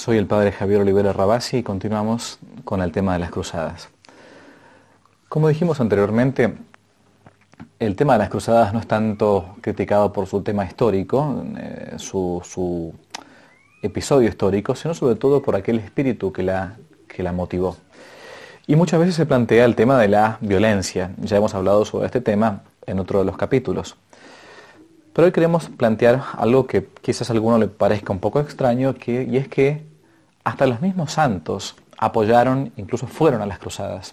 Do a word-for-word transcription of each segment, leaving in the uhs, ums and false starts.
Soy el padre Javier Olivera Rabasi y continuamos con el tema de las cruzadas. Como dijimos anteriormente, el tema de las cruzadas no es tanto criticado por su tema histórico, eh, su, su episodio histórico, sino sobre todo por aquel espíritu que la, que la motivó. Y muchas veces se plantea el tema de la violencia. Ya hemos hablado sobre este tema en otro de los capítulos. Pero hoy queremos plantear algo que quizás a alguno le parezca un poco extraño, que, y es que hasta los mismos santos apoyaron, incluso fueron a las cruzadas.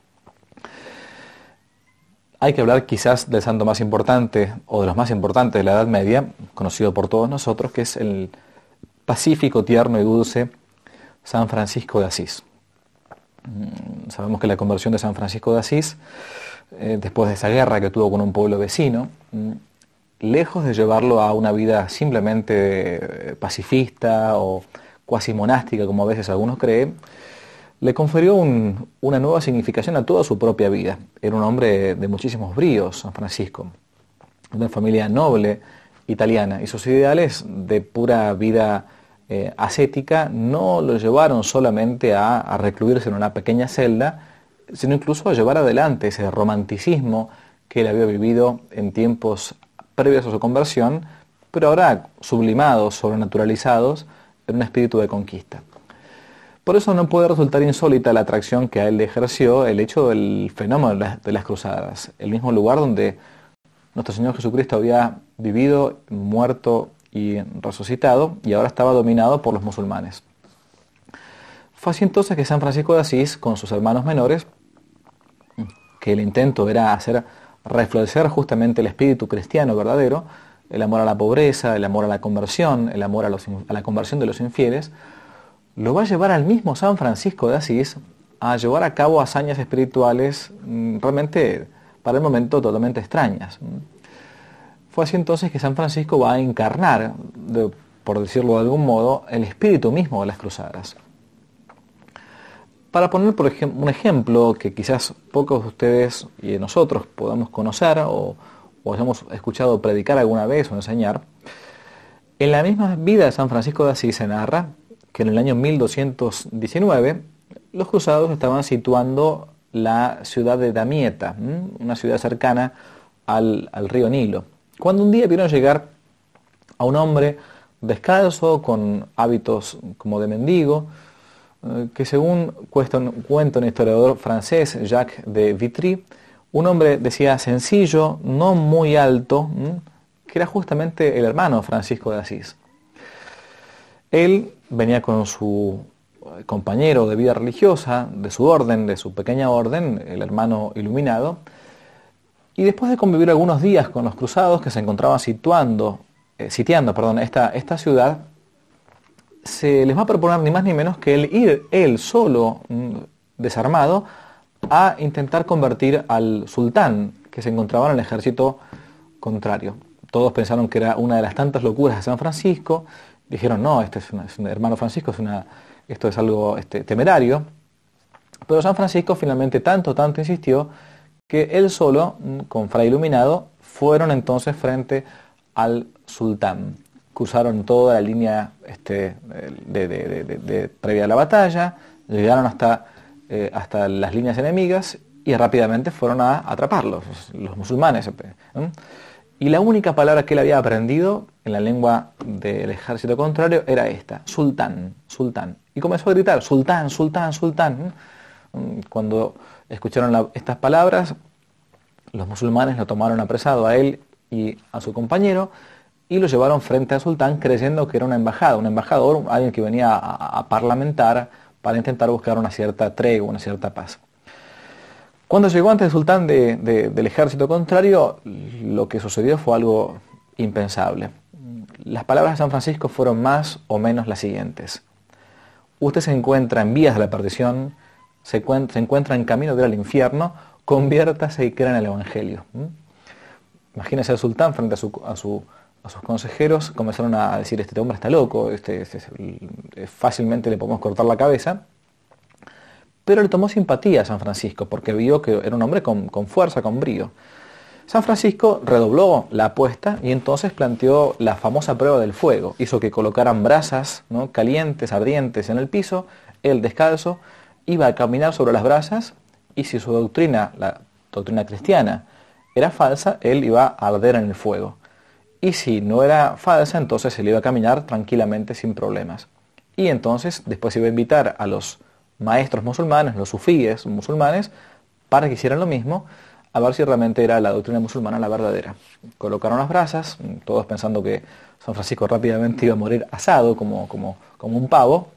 Hay que hablar quizás del santo más importante, o de los más importantes de la Edad Media, conocido por todos nosotros, que es el pacífico, tierno y dulce San Francisco de Asís. Sabemos que la conversión de San Francisco de Asís, eh, después de esa guerra que tuvo con un pueblo vecino, lejos de llevarlo a una vida simplemente pacifista o cuasi monástica, como a veces algunos creen, le confirió un, una nueva significación a toda su propia vida. Era un hombre de muchísimos bríos, San Francisco, de una familia noble italiana, y sus ideales de pura vida eh, ascética no lo llevaron solamente a, a recluirse en una pequeña celda, sino incluso a llevar adelante ese romanticismo que él había vivido en tiempos previos a su conversión, pero ahora sublimados, sobrenaturalizados en un espíritu de conquista. Por eso no puede resultar insólita la atracción que a él le ejerció el hecho del fenómeno de las, de las cruzadas, el mismo lugar donde nuestro Señor Jesucristo había vivido, muerto y resucitado, y ahora estaba dominado por los musulmanes. Fue así entonces que San Francisco de Asís, con sus hermanos menores, que el intento era hacer reflorecer justamente el espíritu cristiano verdadero, el amor a la pobreza, el amor a la conversión, el amor a, los, a la conversión de los infieles, lo va a llevar al mismo San Francisco de Asís a llevar a cabo hazañas espirituales realmente para el momento totalmente extrañas. Fue así entonces que San Francisco va a encarnar, de, por decirlo de algún modo, el espíritu mismo de las cruzadas. Para poner por ejemplo, un ejemplo que quizás pocos de ustedes y nosotros podamos conocer o, o hayamos escuchado predicar alguna vez o enseñar, en la misma vida de San Francisco de Asís se narra que en el año mil doscientos diecinueve los cruzados estaban situando la ciudad de Damieta, una ciudad cercana al, al río Nilo, cuando un día vieron llegar a un hombre descalzo, con hábitos como de mendigo, que según cuenta un historiador francés, Jacques de Vitry, un hombre, decía, sencillo, no muy alto, que era justamente el hermano Francisco de Asís. Él venía con su compañero de vida religiosa, de su orden, de su pequeña orden, el hermano iluminado, y después de convivir algunos días con los cruzados que se encontraban situando, eh, sitiando perdón, esta, esta ciudad, se les va a proponer ni más ni menos que el ir él solo, desarmado, a intentar convertir al sultán que se encontraba en el ejército contrario. Todos pensaron que era una de las tantas locuras de San Francisco. Dijeron, no, este es, una, es un hermano Francisco, es una, esto es algo este, temerario. Pero San Francisco finalmente tanto, tanto insistió que él solo, con Fray Iluminado, fueron entonces frente al sultán. Cruzaron toda la línea este, de, de, de, de, de, previa a la batalla, llegaron hasta, eh, hasta las líneas enemigas y rápidamente fueron a atraparlos, los musulmanes. ¿eh? Y la única palabra que él había aprendido en la lengua del ejército contrario era esta, sultán, sultán. Y comenzó a gritar, sultán, sultán, sultán. Cuando escucharon la, estas palabras, los musulmanes lo tomaron apresado a él y a su compañero, y lo llevaron frente al sultán creyendo que era una embajada, un embajador, alguien que venía a, a parlamentar para intentar buscar una cierta tregua, una cierta paz. Cuando llegó ante el sultán de, de, del ejército contrario, lo que sucedió fue algo impensable. Las palabras de San Francisco fueron más o menos las siguientes: usted se encuentra en vías de la perdición, se encuentra, se encuentra en camino de ir al infierno, conviértase y crea en el Evangelio. ¿Mm? Imagínese al sultán frente a su... A su a sus consejeros, comenzaron a decir, este hombre está loco, este, este, este, fácilmente le podemos cortar la cabeza, pero le tomó simpatía a San Francisco, porque vio que era un hombre con, con fuerza, con brío. San Francisco redobló la apuesta y entonces planteó la famosa prueba del fuego. Hizo que colocaran brasas, ¿no?, calientes, ardientes en el piso. Él, descalzo, iba a caminar sobre las brasas, y si su doctrina, la doctrina cristiana, era falsa, él iba a arder en el fuego. Y si no era falsa, entonces él iba a caminar tranquilamente sin problemas. Y entonces después iba a invitar a los maestros musulmanes, los sufíes musulmanes, para que hicieran lo mismo, a ver si realmente era la doctrina musulmana la verdadera. Colocaron las brasas, todos pensando que San Francisco rápidamente iba a morir asado como, como, como un pavo,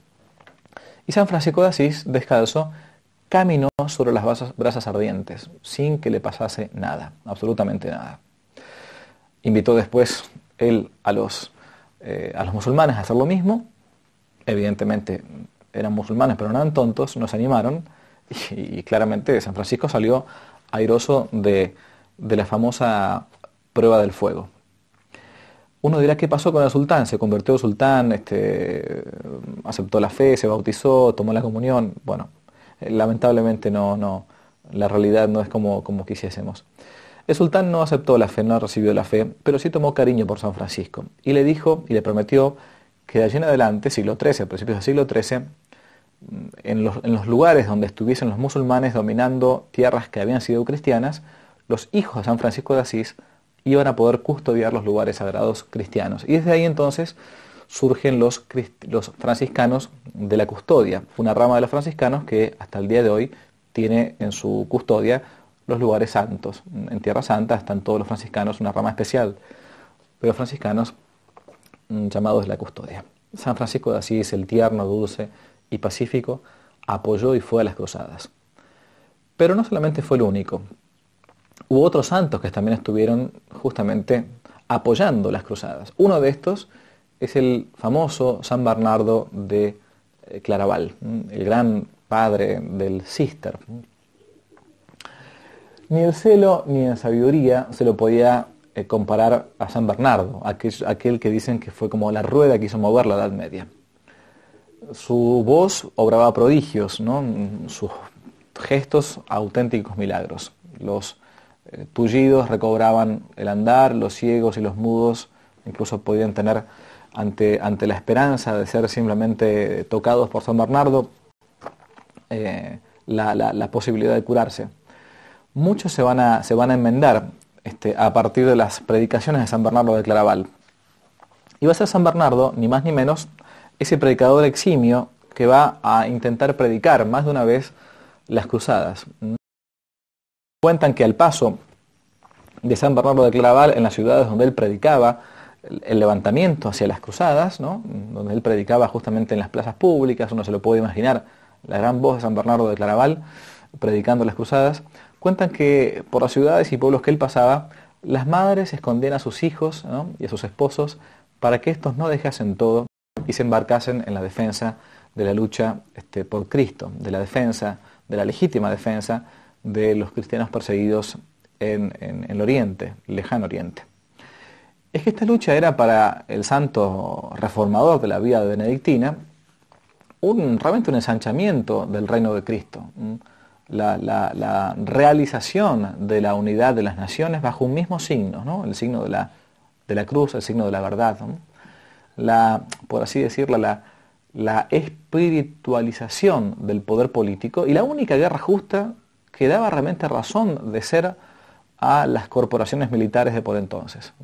y San Francisco de Asís, descalzo, caminó sobre las brasas, brasas ardientes, sin que le pasase nada, absolutamente nada. Invitó después él a los, eh, a los musulmanes a hacer lo mismo. Evidentemente eran musulmanes, pero no eran tontos, no se animaron, y, y claramente San Francisco salió airoso de, de la famosa prueba del fuego. Uno dirá, ¿qué pasó con el sultán? Se convirtió en sultán, este, aceptó la fe, se bautizó, tomó la comunión. Bueno, lamentablemente no, no, la realidad no es como, como quisiésemos. El sultán no aceptó la fe, no recibió la fe, pero sí tomó cariño por San Francisco. Y le dijo y le prometió que de allí en adelante, siglo trece, a principios del siglo trece, en los, en los lugares donde estuviesen los musulmanes dominando tierras que habían sido cristianas, los hijos de San Francisco de Asís iban a poder custodiar los lugares sagrados cristianos. Y desde ahí entonces surgen los, los franciscanos de la custodia, una rama de los franciscanos que hasta el día de hoy tiene en su custodia los lugares santos. En Tierra Santa están todos los franciscanos, una rama especial de los franciscanos llamados de la custodia. San Francisco de Asís, el tierno, dulce y pacífico, apoyó y fue a las cruzadas. Pero no solamente fue el único. Hubo otros santos que también estuvieron justamente apoyando las cruzadas. Uno de estos es el famoso San Bernardo de Claraval, el gran padre del Císter. Ni en celo ni en sabiduría se lo podía eh, comparar a San Bernardo, aquel, aquel que dicen que fue como la rueda que hizo mover la Edad Media. Su voz obraba prodigios, ¿no?, sus gestos auténticos milagros. Los eh, tullidos recobraban el andar, los ciegos y los mudos incluso podían tener, ante, ante la esperanza de ser simplemente tocados por San Bernardo, eh, la, la, la posibilidad de curarse. Muchos se van a, se van a enmendar este, a partir de las predicaciones de San Bernardo de Claraval. Y va a ser San Bernardo, ni más ni menos, ese predicador eximio que va a intentar predicar más de una vez las cruzadas. Cuentan que al paso de San Bernardo de Claraval en las ciudades donde él predicaba el levantamiento hacia las cruzadas, ¿no?, donde él predicaba justamente en las plazas públicas, uno se lo puede imaginar, la gran voz de San Bernardo de Claraval predicando las cruzadas. Cuentan que por las ciudades y pueblos que él pasaba, las madres escondían a sus hijos, ¿no?, y a sus esposos para que estos no dejasen todo y se embarcasen en la defensa de la lucha este, por Cristo, de la defensa, de la legítima defensa de los cristianos perseguidos en, en, en el Oriente, el lejano Oriente. Es que esta lucha era para el santo reformador de la vida benedictina un, realmente un ensanchamiento del reino de Cristo. La, la, la realización de la unidad de las naciones bajo un mismo signo, ¿no?, el signo de la, de la cruz, el signo de la verdad, ¿no?, la, por así decirlo, la, la espiritualización del poder político y la única guerra justa que daba realmente razón de ser a las corporaciones militares de por entonces.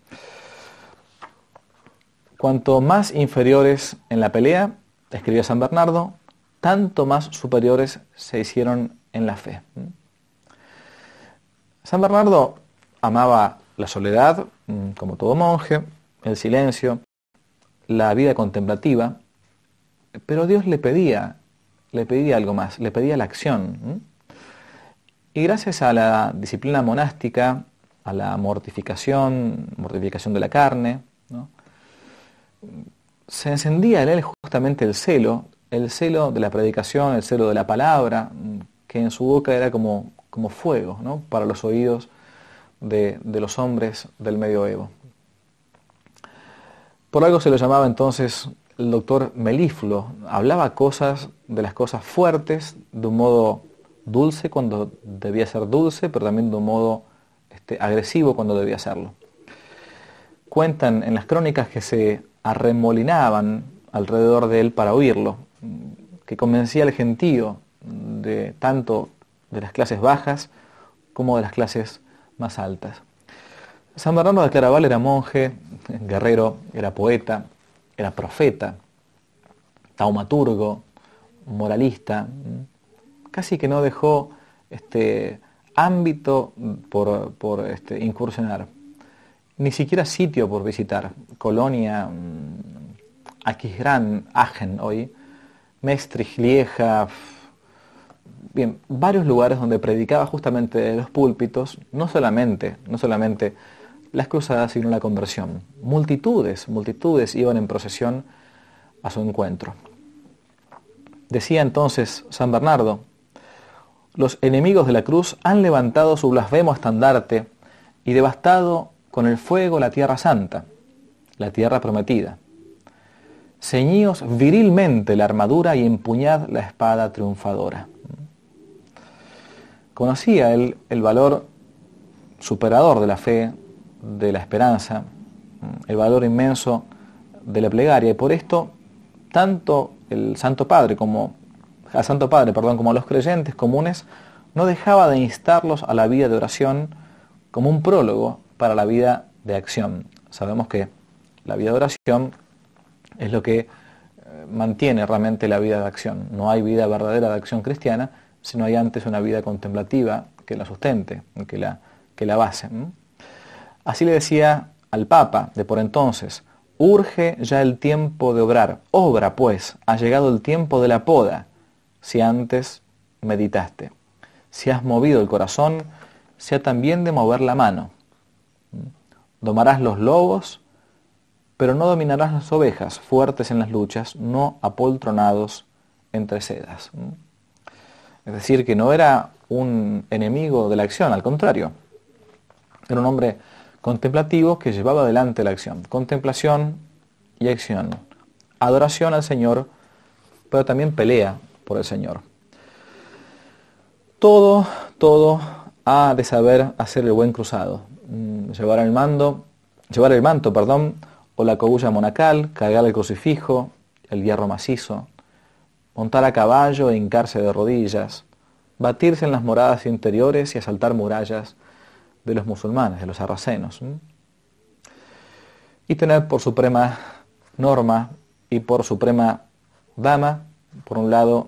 Cuanto más inferiores en la pelea, escribía San Bernardo, tanto más superiores se hicieron en la fe. San Bernardo amaba la soledad, como todo monje, el silencio, la vida contemplativa, pero Dios le pedía, le pedía algo más, le pedía la acción. Y gracias a la disciplina monástica, a la mortificación, mortificación de la carne, ¿no?, se encendía en él justamente el celo, el celo de la predicación, el celo de la palabra, que en su boca era como, como fuego, ¿no?, para los oídos de, de los hombres del medioevo. Por algo se lo llamaba entonces el doctor melífluo. Hablaba cosas de las cosas fuertes de un modo dulce cuando debía ser dulce, pero también de un modo este, agresivo cuando debía serlo. Cuentan en las crónicas que se arremolinaban alrededor de él para oírlo, que convencía al gentío de tanto de las clases bajas como de las clases más altas. San Bernardo de Claraval era monje, guerrero, era poeta, era profeta, taumaturgo, moralista, casi que no dejó este ámbito por, por este, incursionar, ni siquiera sitio por visitar. Colonia, Aquisgrán, Agen hoy, Maestricht, Lieja, bien, varios lugares donde predicaba justamente de los púlpitos, no solamente, no solamente las cruzadas, sino la conversión. Multitudes, multitudes iban en procesión a su encuentro. Decía entonces San Bernardo: los enemigos de la cruz han levantado su blasfemo estandarte y devastado con el fuego la tierra santa, la tierra prometida. Ceñíos virilmente la armadura y empuñad la espada triunfadora. Conocía él el valor superador de la fe, de la esperanza, el valor inmenso de la plegaria, y por esto tanto el Santo Padre como al Santo Padre, perdón, como a los creyentes comunes, no dejaba de instarlos a la vida de oración como un prólogo para la vida de acción. Sabemos que la vida de oración es lo que mantiene realmente la vida de acción. No hay vida verdadera de acción cristiana si no hay antes una vida contemplativa que la sustente, que la, que la base. Así le decía al Papa de por entonces: urge ya el tiempo de obrar, obra pues, ha llegado el tiempo de la poda, si antes meditaste. Si has movido el corazón, sea también de mover la mano. Domarás los lobos, pero no dominarás las ovejas, fuertes en las luchas, no apoltronados entre sedas. Es decir, que no era un enemigo de la acción, al contrario. Era un hombre contemplativo que llevaba adelante la acción. Contemplación y acción. Adoración al Señor, pero también pelea por el Señor. Todo, todo ha de saber hacer el buen cruzado. Llevar el mando, llevar el manto, perdón, o la cogulla monacal, cargar el crucifijo, el hierro macizo, montar a caballo e hincarse de rodillas, batirse en las moradas interiores y asaltar murallas de los musulmanes, de los sarracenos. Y tener por suprema norma y por suprema dama, por un lado,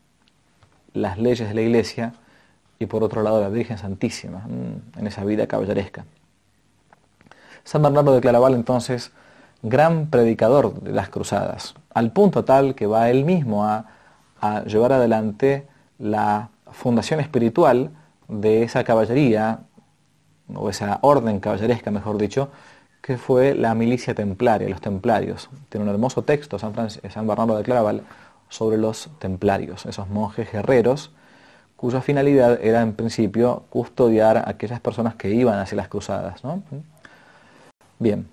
las leyes de la Iglesia y por otro lado la Virgen Santísima, en esa vida caballeresca. San Bernardo de Claraval, entonces, gran predicador de las cruzadas, al punto tal que va él mismo a, a llevar adelante la fundación espiritual de esa caballería, o esa orden caballeresca, mejor dicho, que fue la milicia templaria, los templarios. Tiene un hermoso texto, San, Francis, San Bernardo de Claraval, sobre los templarios, esos monjes guerreros, cuya finalidad era en principio custodiar a aquellas personas que iban hacia las cruzadas, ¿no? Bien.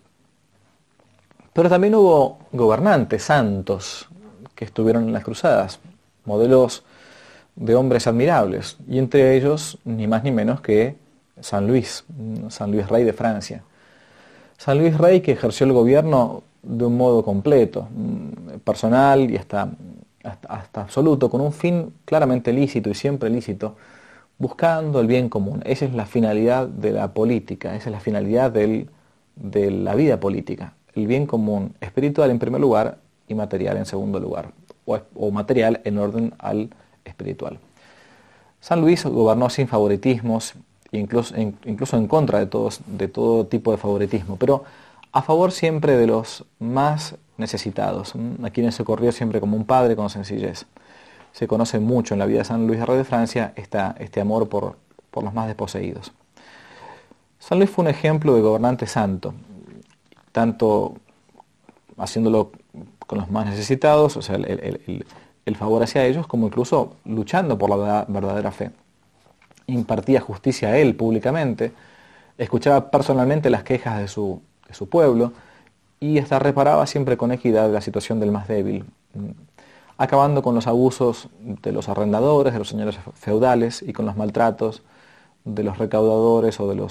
Pero también hubo gobernantes santos que estuvieron en las cruzadas, modelos de hombres admirables, y entre ellos ni más ni menos que San Luis, San Luis Rey de Francia. San Luis Rey, que ejerció el gobierno de un modo completo, personal y hasta, hasta, hasta absoluto, con un fin claramente lícito y siempre lícito, buscando el bien común. Esa es la finalidad de la política, esa es la finalidad del, de la vida política. El bien común espiritual en primer lugar y material en segundo lugar, o, o material en orden al espiritual. San Luis gobernó sin favoritismos, incluso en, incluso en contra de, todos, de todo tipo de favoritismo, pero a favor siempre de los más necesitados, a quienes socorrió siempre como un padre con sencillez. Se conoce mucho en la vida de San Luis Rey de Francia esta, este amor por, por los más desposeídos. San Luis fue un ejemplo de gobernante santo, tanto haciéndolo con los más necesitados, o sea, el, el, el, el favor hacia ellos, como incluso luchando por la verdadera fe. Impartía justicia a él públicamente, escuchaba personalmente las quejas de su, de su pueblo y hasta reparaba siempre con equidad la situación del más débil, acabando con los abusos de los arrendadores, de los señores feudales y con los maltratos de los recaudadores o de los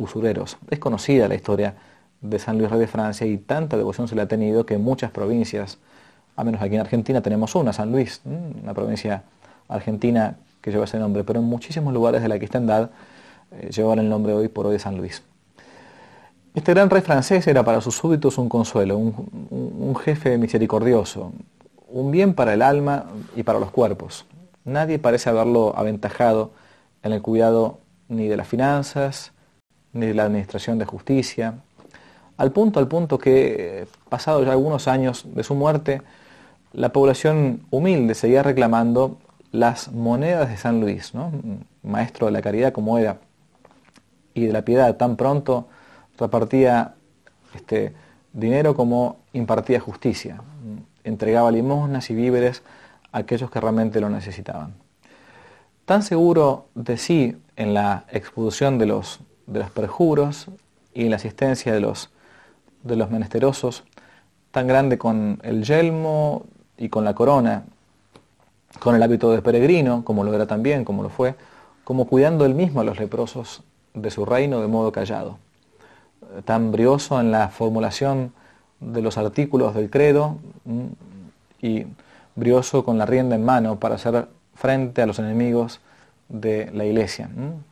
usureros. Es conocida la historia de San Luis Rey de Francia y tanta devoción se le ha tenido que en muchas provincias, a menos aquí en Argentina tenemos una, San Luis, una provincia argentina que lleva ese nombre, pero en muchísimos lugares de la cristiandad eh, llevan el nombre hoy por hoy de San Luis. Este gran rey francés era para sus súbditos un consuelo, un, un, un jefe misericordioso, un bien para el alma y para los cuerpos. Nadie parece haberlo aventajado en el cuidado ni de las finanzas, ni de la administración de justicia, al punto, al punto que, pasados ya algunos años de su muerte, la población humilde seguía reclamando las monedas de San Luis, ¿no? Maestro de la caridad como era, y de la piedad tan pronto repartía este, dinero como impartía justicia, entregaba limosnas y víveres a aquellos que realmente lo necesitaban. Tan seguro de sí en la expulsión de los, de los perjuros y en la asistencia de los, de los menesterosos, tan grande con el yelmo y con la corona, con el hábito de peregrino, como lo era también, como lo fue, como cuidando él mismo a los leprosos de su reino de modo callado. Tan brioso en la formulación de los artículos del credo y brioso con la rienda en mano para hacer frente a los enemigos de la Iglesia.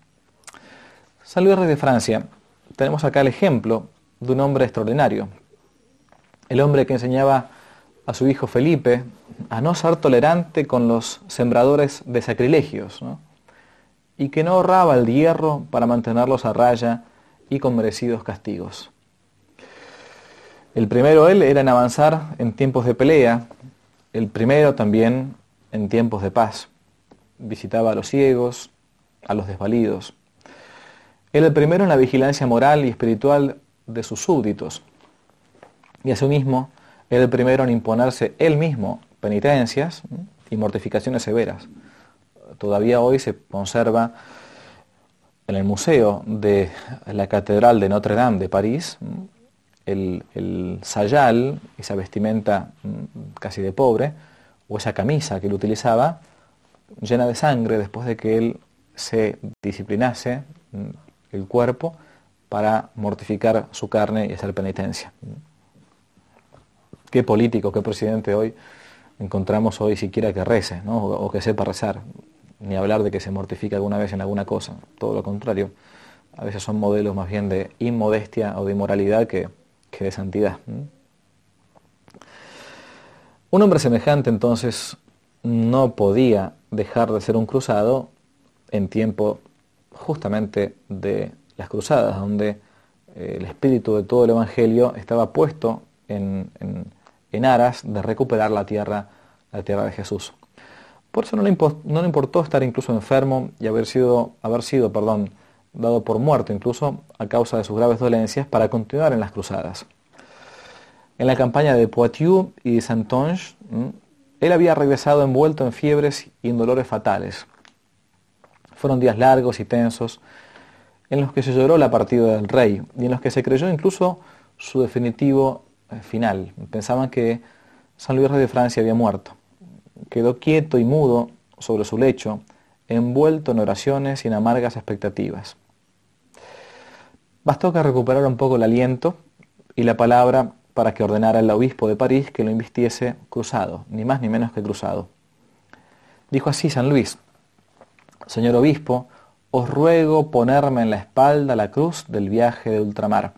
San Luis Rey de Francia, tenemos acá el ejemplo de un hombre extraordinario, el hombre que enseñaba a su hijo Felipe a no ser tolerante con los sembradores de sacrilegios, ¿no? Y que no ahorraba el hierro para mantenerlos a raya y con merecidos castigos. El primero él era en avanzar en tiempos de pelea, el primero también en tiempos de paz. Visitaba a los ciegos, a los desvalidos. Era el primero en la vigilancia moral y espiritual de sus súbditos. Y asimismo, era el primero en imponerse él mismo penitencias y mortificaciones severas. Todavía hoy se conserva en el museo de la Catedral de Notre Dame de París el, el sayal, esa vestimenta casi de pobre, o esa camisa que él utilizaba, llena de sangre después de que él se disciplinase el cuerpo para mortificar su carne y hacer penitencia. ¿Qué político, qué presidente hoy encontramos hoy siquiera que rece, ¿no? o, o que sepa rezar? Ni hablar de que se mortifique alguna vez en alguna cosa, todo lo contrario. A veces son modelos más bien de inmodestia o de inmoralidad que, que de santidad. Un hombre semejante entonces no podía dejar de ser un cruzado en tiempo justamente de las cruzadas, donde eh, el espíritu de todo el Evangelio estaba puesto en, en, en aras de recuperar la tierra, la tierra de Jesús. Por eso no le, import, no le importó estar incluso enfermo y haber sido, haber sido perdón, dado por muerto incluso a causa de sus graves dolencias para continuar en las cruzadas. En la campaña de Poitiers y de Saintonge, él había regresado envuelto en fiebres y en dolores fatales. Fueron días largos y tensos en los que se lloró la partida del rey y en los que se creyó incluso su definitivo final. Pensaban que San Luis Rey de Francia había muerto. Quedó quieto y mudo sobre su lecho, envuelto en oraciones y en amargas expectativas. Bastó que recuperara un poco el aliento y la palabra para que ordenara al obispo de París que lo invistiese cruzado, ni más ni menos que cruzado. Dijo así San Luis: Señor obispo, os ruego ponerme en la espalda la cruz del viaje de ultramar.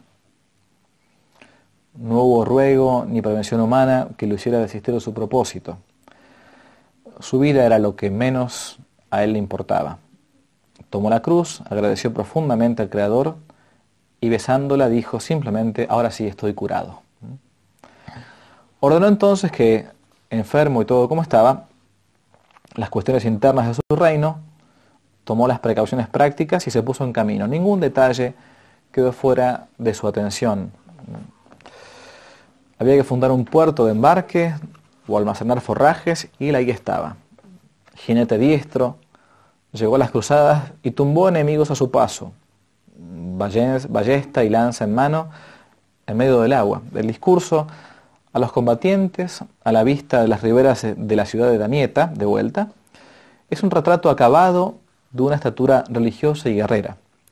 No hubo ruego ni prevención humana que lo hiciera desistir de su propósito. Su vida era lo que menos a él le importaba. Tomó la cruz, agradeció profundamente al Creador y besándola dijo simplemente: ahora sí estoy curado. Ordenó entonces que, enfermo y todo como estaba, las cuestiones internas de su reino, tomó las precauciones prácticas y se puso en camino. Ningún detalle quedó fuera de su atención. Había que fundar un puerto de embarque o almacenar forrajes y él ahí estaba. Jinete diestro, llegó a las cruzadas y tumbó enemigos a su paso, ballesta y lanza en mano en medio del agua. El discurso a los combatientes, a la vista de las riberas de la ciudad de Damieta, de vuelta, es un retrato acabado de una estatura religiosa y guerrera,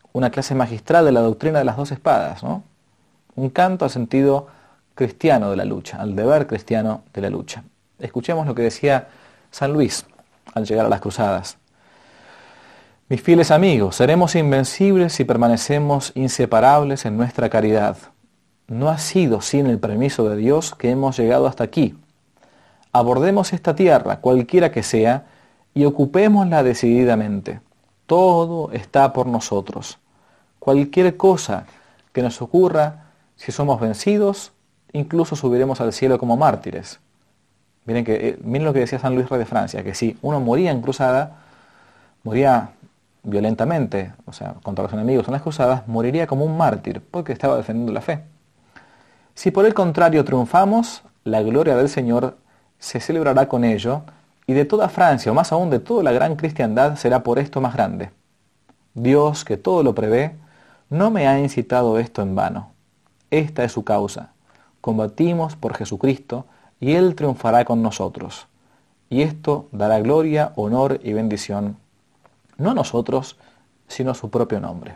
una clase magistral de la doctrina de las dos espadas, ¿no? Un canto al sentido cristiano de la lucha, al deber cristiano de la lucha. Escuchemos lo que decía San Luis al llegar a las cruzadas. Mis fieles amigos, seremos invencibles si permanecemos inseparables en nuestra caridad. No ha sido sin el permiso de Dios que hemos llegado hasta aquí. Abordemos esta tierra, cualquiera que sea, y ocupémosla decididamente. Todo está por nosotros. Cualquier cosa que nos ocurra, si somos vencidos, incluso subiremos al cielo como mártires. Miren, que, miren lo que decía San Luis Rey de Francia, que si uno moría en cruzada, moría violentamente, o sea, contra los enemigos en las cruzadas, moriría como un mártir, porque estaba defendiendo la fe. Si por el contrario triunfamos, la gloria del Señor se celebrará con ello, y de toda Francia, o más aún de toda la gran cristiandad, será por esto más grande. Dios, que todo lo prevé, no me ha incitado esto en vano. Esta es su causa. Combatimos por Jesucristo, y Él triunfará con nosotros. Y esto dará gloria, honor y bendición, no a nosotros, sino a su propio nombre.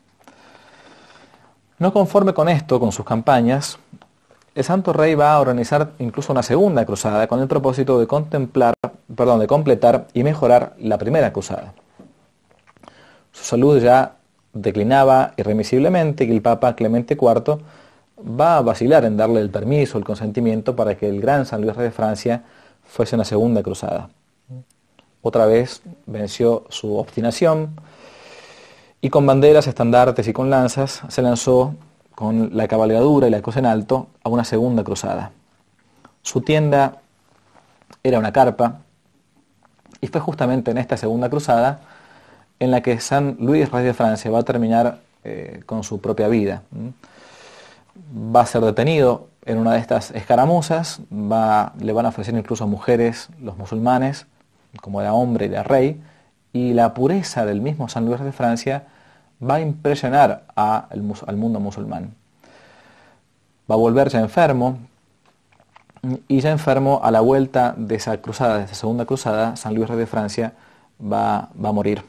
No conforme con esto, con sus campañas, el Santo Rey va a organizar incluso una segunda cruzada con el propósito de contemplar, perdón, de completar y mejorar la primera cruzada. Su salud ya declinaba irremisiblemente y el Papa Clemente cuarto va a vacilar en darle el permiso, el consentimiento para que el gran San Luis Rey de Francia fuese una segunda cruzada. Otra vez venció su obstinación y con banderas, estandartes y con lanzas se lanzó con la cabalgadura y la cruz en alto a una segunda cruzada. Su tienda era una carpa y fue justamente en esta segunda cruzada en la que San Luis Rey de Francia va a terminar eh, con su propia vida. Va a ser detenido en una de estas escaramuzas, va, le van a ofrecer incluso a mujeres los musulmanes, como era hombre y era rey, y la pureza del mismo San Luis de Francia va a impresionar a el, al mundo musulmán. Va a volver ya enfermo, y ya enfermo a la vuelta de esa cruzada, de esa segunda cruzada, San Luis de Francia va, va a morir.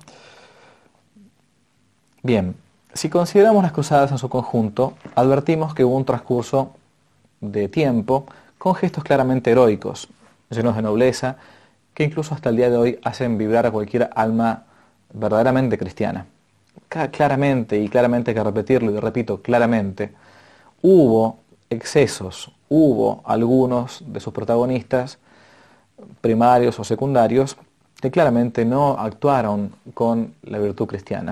Bien, si consideramos las cruzadas en su conjunto, advertimos que hubo un transcurso de tiempo con gestos claramente heroicos, llenos de nobleza, que incluso hasta el día de hoy hacen vibrar a cualquier alma verdaderamente cristiana. Claramente, y claramente hay que repetirlo, y repito, claramente, hubo excesos, hubo algunos de sus protagonistas, primarios o secundarios, que claramente no actuaron con la virtud cristiana.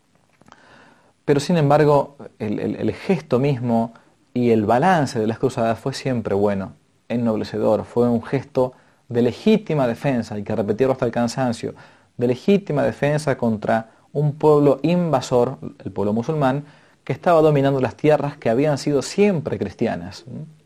Pero sin embargo, el, el, el gesto mismo y el balance de las cruzadas fue siempre bueno, ennoblecedor, fue un gesto de legítima defensa, hay que repetirlo hasta el cansancio, de legítima defensa contra un pueblo invasor, el pueblo musulmán, que estaba dominando las tierras que habían sido siempre cristianas.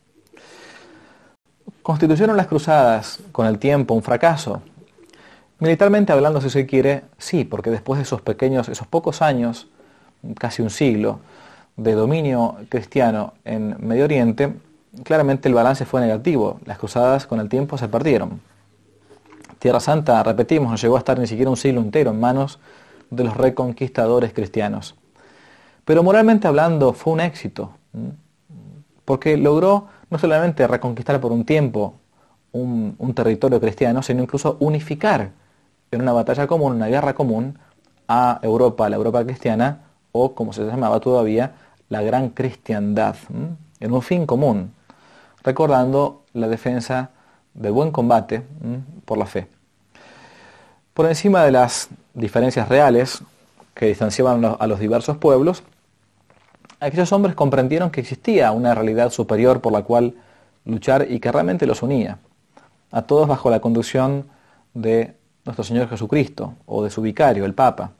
¿Constituyeron las cruzadas con el tiempo un fracaso? Militarmente hablando, si se quiere, sí, porque después de esos pequeños, esos pocos años, casi un siglo, de dominio cristiano en Medio Oriente, claramente el balance fue negativo. Las cruzadas con el tiempo se perdieron. Tierra Santa, repetimos, no llegó a estar ni siquiera un siglo entero en manos de los reconquistadores cristianos. Pero moralmente hablando fue un éxito, porque logró no solamente reconquistar por un tiempo un, un territorio cristiano, sino incluso unificar en una batalla común, una guerra común, a Europa, la Europa cristiana, o como se llamaba todavía, la gran cristiandad, en un fin común, recordando la defensa del buen combate por la fe. Por encima de las diferencias reales que distanciaban a los diversos pueblos, aquellos hombres comprendieron que existía una realidad superior por la cual luchar y que realmente los unía, a todos bajo la conducción de nuestro Señor Jesucristo o de su vicario, el Papa.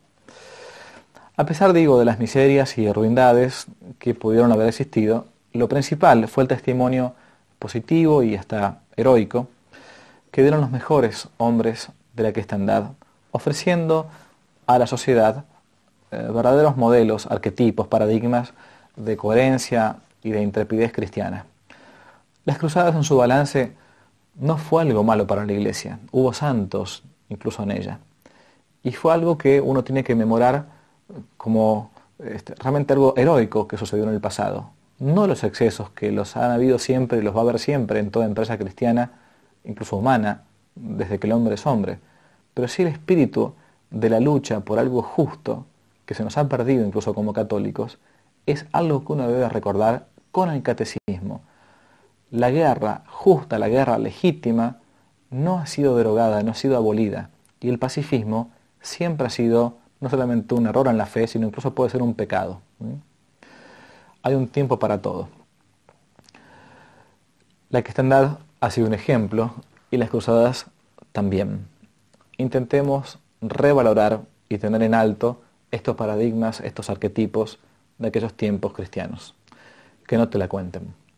A pesar, digo, de las miserias y ruindades que pudieron haber existido, lo principal fue el testimonio positivo y hasta heroico que dieron los mejores hombres de la cristiandad, ofreciendo a la sociedad eh, verdaderos modelos, arquetipos, paradigmas de coherencia y de intrepidez cristiana. Las cruzadas en su balance no fue algo malo para la Iglesia, hubo santos incluso en ella, y fue algo que uno tiene que memorar como este, realmente algo heroico que sucedió en el pasado. No los excesos que los han habido siempre y los va a haber siempre en toda empresa cristiana, incluso humana, desde que el hombre es hombre, pero sí el espíritu de la lucha por algo justo, que se nos ha perdido incluso como católicos, es algo que uno debe recordar con el catecismo. La guerra justa, la guerra legítima, no ha sido derogada, no ha sido abolida, y el pacifismo siempre ha sido no solamente un error en la fe, sino incluso puede ser un pecado. ¿Sí? Hay un tiempo para todo. La cristiandad ha sido un ejemplo y las cruzadas también. Intentemos revalorar y tener en alto estos paradigmas, estos arquetipos de aquellos tiempos cristianos. Que no te la cuenten.